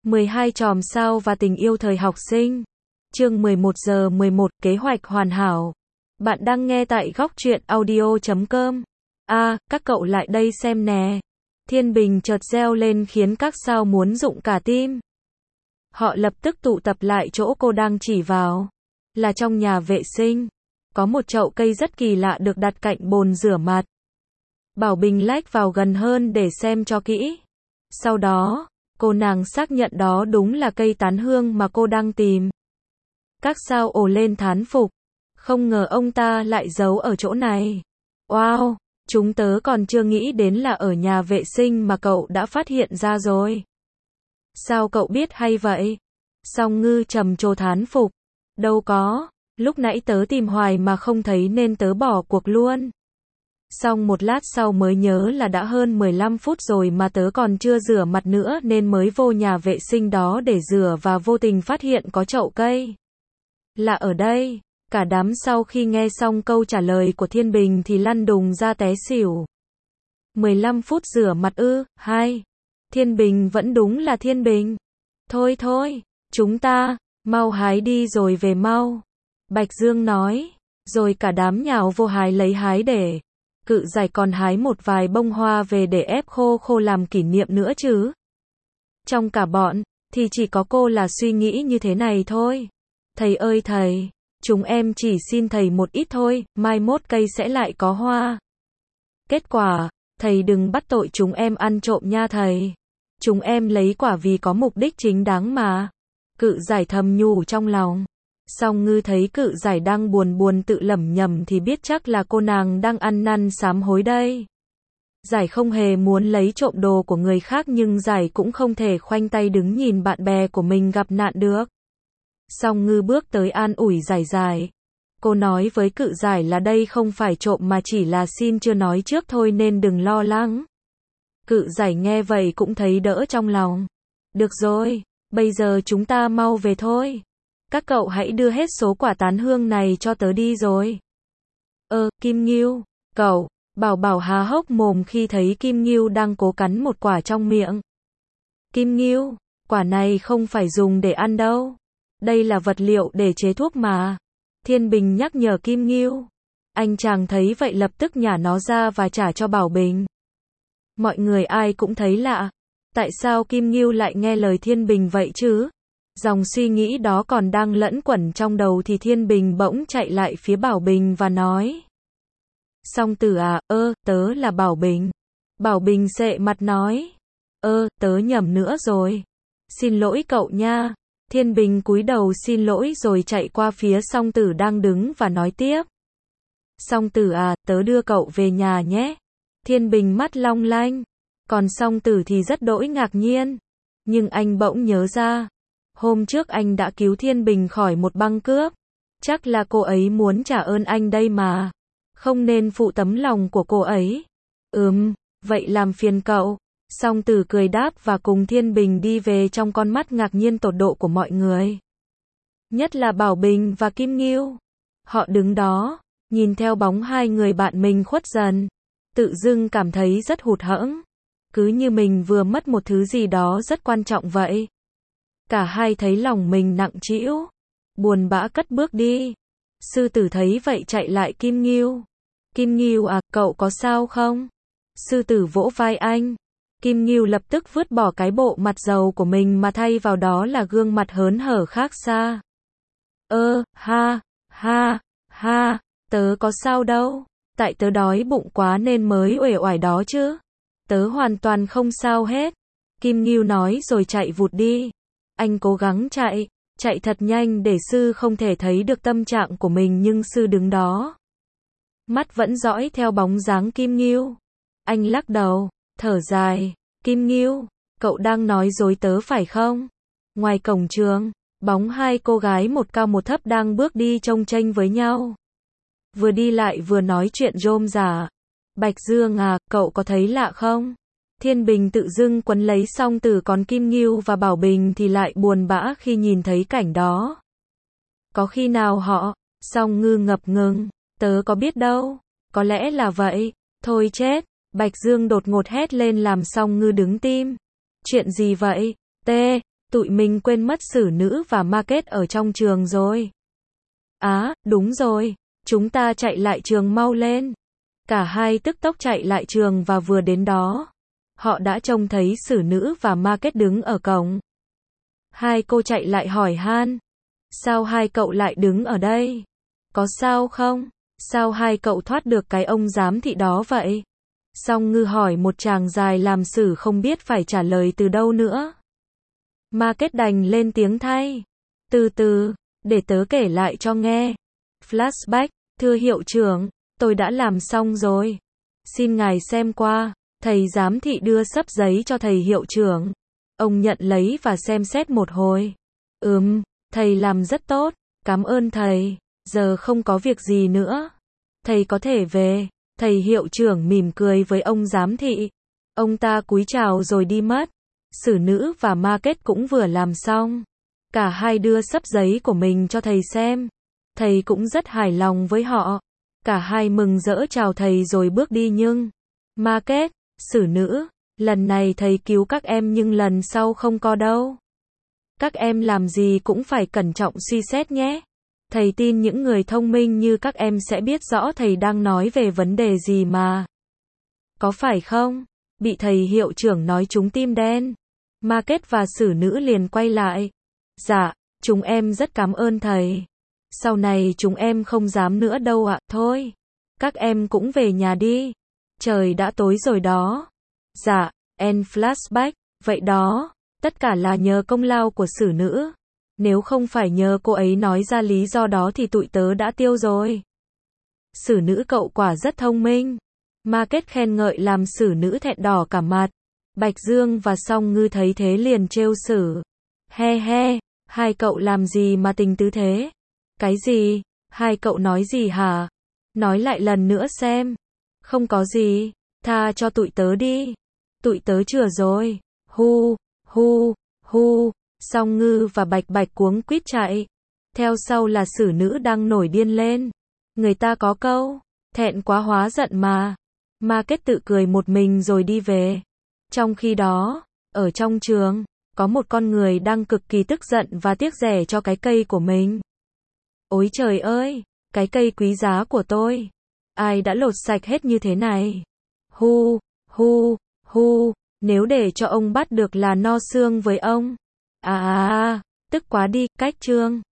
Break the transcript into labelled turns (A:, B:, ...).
A: 12 chòm sao và tình yêu thời học sinh. Chương 11 giờ 11, kế hoạch hoàn hảo. Bạn đang nghe tại góc truyện audio.com. Các cậu lại đây xem nè. Thiên Bình chợt reo lên khiến các sao muốn rụng cả tim. Họ lập tức tụ tập lại chỗ cô đang chỉ vào. Là trong nhà vệ sinh. Có một chậu cây rất kỳ lạ được đặt cạnh bồn rửa mặt. Bảo Bình lách vào gần hơn để xem cho kỹ. Sau đó, cô nàng xác nhận đó đúng là cây tán hương mà cô đang tìm. Các sao ồ lên thán phục. Không ngờ ông ta lại giấu ở chỗ này. Wow, chúng tớ còn chưa nghĩ đến là ở nhà vệ sinh mà cậu đã phát hiện ra rồi. Sao cậu biết hay vậy? Song Ngư trầm trồ thán phục. Đâu có, lúc nãy tớ tìm hoài mà không thấy nên tớ bỏ cuộc luôn. Xong một lát sau mới nhớ là đã hơn 15 phút rồi mà tớ còn chưa rửa mặt nữa nên mới vô nhà vệ sinh đó để rửa và vô tình phát hiện có chậu cây. Là ở đây. Cả đám sau khi nghe xong câu trả lời của Thiên Bình thì lăn đùng ra té xỉu. 15 phút rửa mặt ư? Thiên Bình vẫn đúng là Thiên Bình. Thôi, chúng ta, mau hái đi rồi về mau. Bạch Dương nói, rồi cả đám nhào vô hái để. Cự Giải còn hái một vài bông hoa về để ép khô làm kỷ niệm nữa chứ. Trong cả bọn, thì chỉ có cô là suy nghĩ như thế này thôi. Thầy ơi thầy, chúng em chỉ xin thầy một ít thôi, mai mốt cây sẽ lại có hoa. Kết quả, thầy đừng bắt tội chúng em ăn trộm nha thầy. Chúng em lấy quả vì có mục đích chính đáng mà. Cự Giải thầm nhủ trong lòng. Song Ngư thấy Cự Giải đang buồn tự lẩm nhẩm thì biết chắc là cô nàng đang ăn năn sám hối đây. Giải không hề muốn lấy trộm đồ của người khác nhưng Giải cũng không thể khoanh tay đứng nhìn bạn bè của mình gặp nạn được. Song Ngư bước tới an ủi Giải. Cô nói với Cự Giải là đây không phải trộm mà chỉ là xin chưa nói trước thôi nên đừng lo lắng. Cự Giải nghe vậy cũng thấy đỡ trong lòng. Được rồi, bây giờ chúng ta mau về thôi. Các cậu hãy đưa hết số quả tán hương này cho tớ đi rồi. Kim Ngưu, cậu, Bảo há hốc mồm khi thấy Kim Ngưu đang cố cắn một quả trong miệng. Kim Ngưu, quả này không phải dùng để ăn đâu. Đây là vật liệu để chế thuốc mà. Thiên Bình nhắc nhở Kim Ngưu. Anh chàng thấy vậy lập tức nhả nó ra và trả cho Bảo Bình. Mọi người ai cũng thấy lạ. Tại sao Kim Ngưu lại nghe lời Thiên Bình vậy chứ? Dòng suy nghĩ đó còn đang lẫn quẩn trong đầu thì Thiên Bình bỗng chạy lại phía Bảo Bình và nói. Song Tử à, tớ là Bảo Bình. Bảo Bình sệ mặt nói. Tớ nhầm nữa rồi. Xin lỗi cậu nha. Thiên Bình cúi đầu xin lỗi rồi chạy qua phía Song Tử đang đứng và nói tiếp. Song Tử à, tớ đưa cậu về nhà nhé. Thiên Bình mắt long lanh. Còn Song Tử thì rất đỗi ngạc nhiên. Nhưng anh bỗng nhớ ra. Hôm trước anh đã cứu Thiên Bình khỏi một băng cướp. Chắc là cô ấy muốn trả ơn anh đây mà. Không nên phụ tấm lòng của cô ấy. Vậy làm phiền cậu. Song Tử cười đáp và cùng Thiên Bình đi về trong con mắt ngạc nhiên tột độ của mọi người. Nhất là Bảo Bình và Kim Ngưu. Họ đứng đó, nhìn theo bóng hai người bạn mình khuất dần. Tự dưng cảm thấy rất hụt hẫng. Cứ như mình vừa mất một thứ gì đó rất quan trọng vậy. Cả hai thấy lòng mình nặng trĩu. Buồn bã cất bước đi. Sư Tử thấy vậy chạy lại Kim Ngưu. Kim Ngưu à, cậu có sao không? Sư Tử vỗ vai anh. Kim Ngưu lập tức vứt bỏ cái bộ mặt dầu của mình mà thay vào đó là gương mặt hớn hở khác xa. Tớ có sao đâu. Tại tớ đói bụng quá nên mới uể oải đó chứ. Tớ hoàn toàn không sao hết. Kim Ngưu nói rồi chạy vụt đi. Anh cố gắng chạy thật nhanh để sư không thể thấy được tâm trạng của mình nhưng sư đứng đó. Mắt vẫn dõi theo bóng dáng Kim Ngưu. Anh lắc đầu, thở dài. Kim Ngưu, cậu đang nói dối tớ phải không? Ngoài cổng trường, bóng hai cô gái một cao một thấp đang bước đi chông chênh với nhau. Vừa đi lại vừa nói chuyện rôm rả. Bạch Dương à, cậu có thấy lạ không? Thiên Bình tự dưng quấn lấy Song Tử còn Kim Ngưu và Bảo Bình thì lại buồn bã khi nhìn thấy cảnh đó. Có khi nào họ, Song Ngư ngập ngừng, tớ có biết đâu, có lẽ là vậy, thôi chết, Bạch Dương đột ngột hét lên làm Song Ngư đứng tim. Chuyện gì vậy? Tụi mình quên mất Xử Nữ và Market ở trong trường rồi. Đúng rồi, chúng ta chạy lại trường mau lên. Cả hai tức tốc chạy lại trường và vừa đến đó, họ đã trông thấy Xử Nữ và Market đứng ở cổng. Hai cô chạy lại hỏi han. Sao hai cậu lại đứng ở đây? Có sao không? Sao hai cậu thoát được cái ông giám thị đó vậy? Song Ngư hỏi một tràng dài làm Sử không biết phải trả lời từ đâu nữa. Market đành lên tiếng thay. Từ từ, để tớ kể lại cho nghe. Flashback, thưa hiệu trưởng, tôi đã làm xong rồi. Xin ngài xem qua. Thầy giám thị đưa xấp giấy cho thầy hiệu trưởng. Ông nhận lấy và xem xét một hồi. Thầy làm rất tốt, cảm ơn thầy, giờ không có việc gì nữa. Thầy có thể về. Thầy hiệu trưởng mỉm cười với ông giám thị. Ông ta cúi chào rồi đi mất. Xử Nữ và Market cũng vừa làm xong. Cả hai đưa xấp giấy của mình cho thầy xem. Thầy cũng rất hài lòng với họ. Cả hai mừng rỡ chào thầy rồi bước đi nhưng Market, Xử Nữ, lần này thầy cứu các em nhưng lần sau không có đâu. Các em làm gì cũng phải cẩn trọng suy xét nhé. Thầy tin những người thông minh như các em sẽ biết rõ thầy đang nói về vấn đề gì mà. Có phải không? Bị thầy hiệu trưởng nói trúng tim đen. Market và Xử Nữ liền quay lại. Dạ, chúng em rất cảm ơn thầy. Sau này chúng em không dám nữa đâu ạ. Thôi, các em cũng về nhà đi. Trời đã tối rồi đó. Dạ, end flashback. Vậy đó, tất cả là nhờ công lao của Xử Nữ. Nếu không phải nhờ cô ấy nói ra lý do đó thì tụi tớ đã tiêu rồi. Xử Nữ cậu quả rất thông minh. Market khen ngợi làm Xử Nữ thẹn đỏ cả mặt. Bạch Dương và Song Ngư thấy thế liền trêu Sử. He he, hai cậu làm gì mà tình tứ thế? Cái gì? Hai cậu nói gì hả? Nói lại lần nữa xem. Không có gì, tha cho tụi tớ đi. Tụi tớ chừa rồi. Hu, hu, hu. Song Ngư và Bạch Bạch cuống quýt chạy. Theo sau là Xử Nữ đang nổi điên lên. Người ta có câu, thẹn quá hóa giận mà. Market tự cười một mình rồi đi về. Trong khi đó, ở trong trường, có một con người đang cực kỳ tức giận và tiếc rẻ cho cái cây của mình. Ôi trời ơi, cái cây quý giá của tôi. Ai đã lột sạch hết như thế này? Hu, hu, hu, nếu để cho ông bắt được là no xương với ông. Tức quá đi, cách chương.